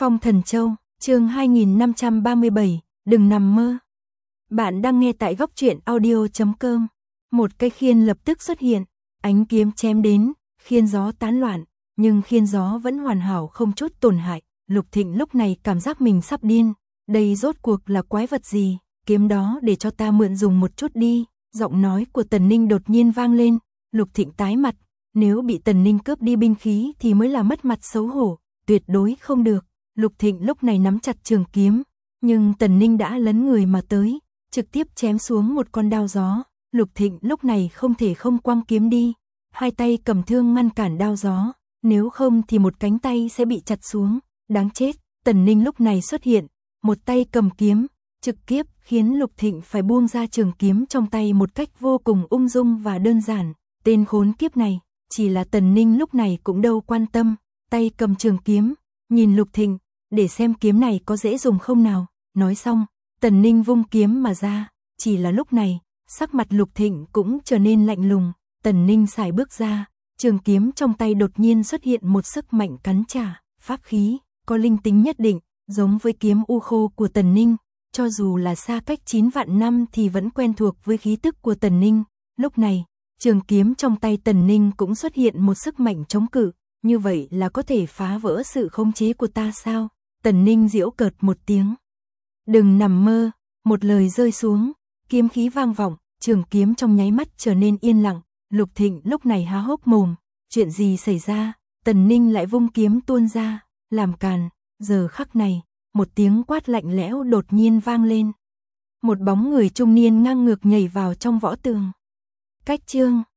Phong Thần Châu, chương 2537, đừng nằm mơ. Bạn đang nghe tại goctruyện.audio.com. Một cây khiên lập tức xuất hiện, ánh kiếm chém đến, khiên gió tán loạn, nhưng khiên gió vẫn hoàn hảo không chút tổn hại. Lục Thịnh lúc này cảm giác mình sắp điên, đây rốt cuộc là quái vật gì, kiếm đó để cho ta mượn dùng một chút đi. Giọng nói của Tần Ninh đột nhiên vang lên, Lục Thịnh tái mặt, nếu bị Tần Ninh cướp đi binh khí thì mới là mất mặt xấu hổ, tuyệt đối không được. Lục Thịnh lúc này nắm chặt trường kiếm, nhưng Tần Ninh đã lấn người mà tới, trực tiếp chém xuống một con đao gió. Lục Thịnh lúc này không thể không quăng kiếm đi, hai tay cầm thương ngăn cản đao gió, nếu không thì một cánh tay sẽ bị chặt xuống, đáng chết. Tần Ninh lúc này xuất hiện, một tay cầm kiếm, trực tiếp khiến Lục Thịnh phải buông ra trường kiếm trong tay một cách vô cùng ung dung và đơn giản. Tên khốn kiếp này, chỉ là Tần Ninh lúc này cũng đâu quan tâm, tay cầm trường kiếm, nhìn Lục Thịnh, để xem kiếm này có dễ dùng không nào. Nói xong, Tần Ninh vung kiếm mà ra, chỉ là lúc này, sắc mặt Lục Thịnh cũng trở nên lạnh lùng. Tần Ninh sải bước ra, trường kiếm trong tay đột nhiên xuất hiện một sức mạnh cắn trả, pháp khí, có linh tính nhất định, giống với kiếm u khô của Tần Ninh, cho dù là xa cách 9 vạn năm thì vẫn quen thuộc với khí tức của Tần Ninh. Lúc này, trường kiếm trong tay Tần Ninh cũng xuất hiện một sức mạnh chống cự, như vậy là có thể phá vỡ sự khống chế của ta sao? Tần Ninh giễu cợt một tiếng. Đừng nằm mơ, một lời rơi xuống, kiếm khí vang vọng, trường kiếm trong nháy mắt trở nên yên lặng. Lục Thịnh lúc này há hốc mồm, chuyện gì xảy ra? Tần Ninh lại vung kiếm tuôn ra, làm càn. Giờ khắc này, một tiếng quát lạnh lẽo đột nhiên vang lên. Một bóng người trung niên ngang ngược nhảy vào trong võ tường. Cách chương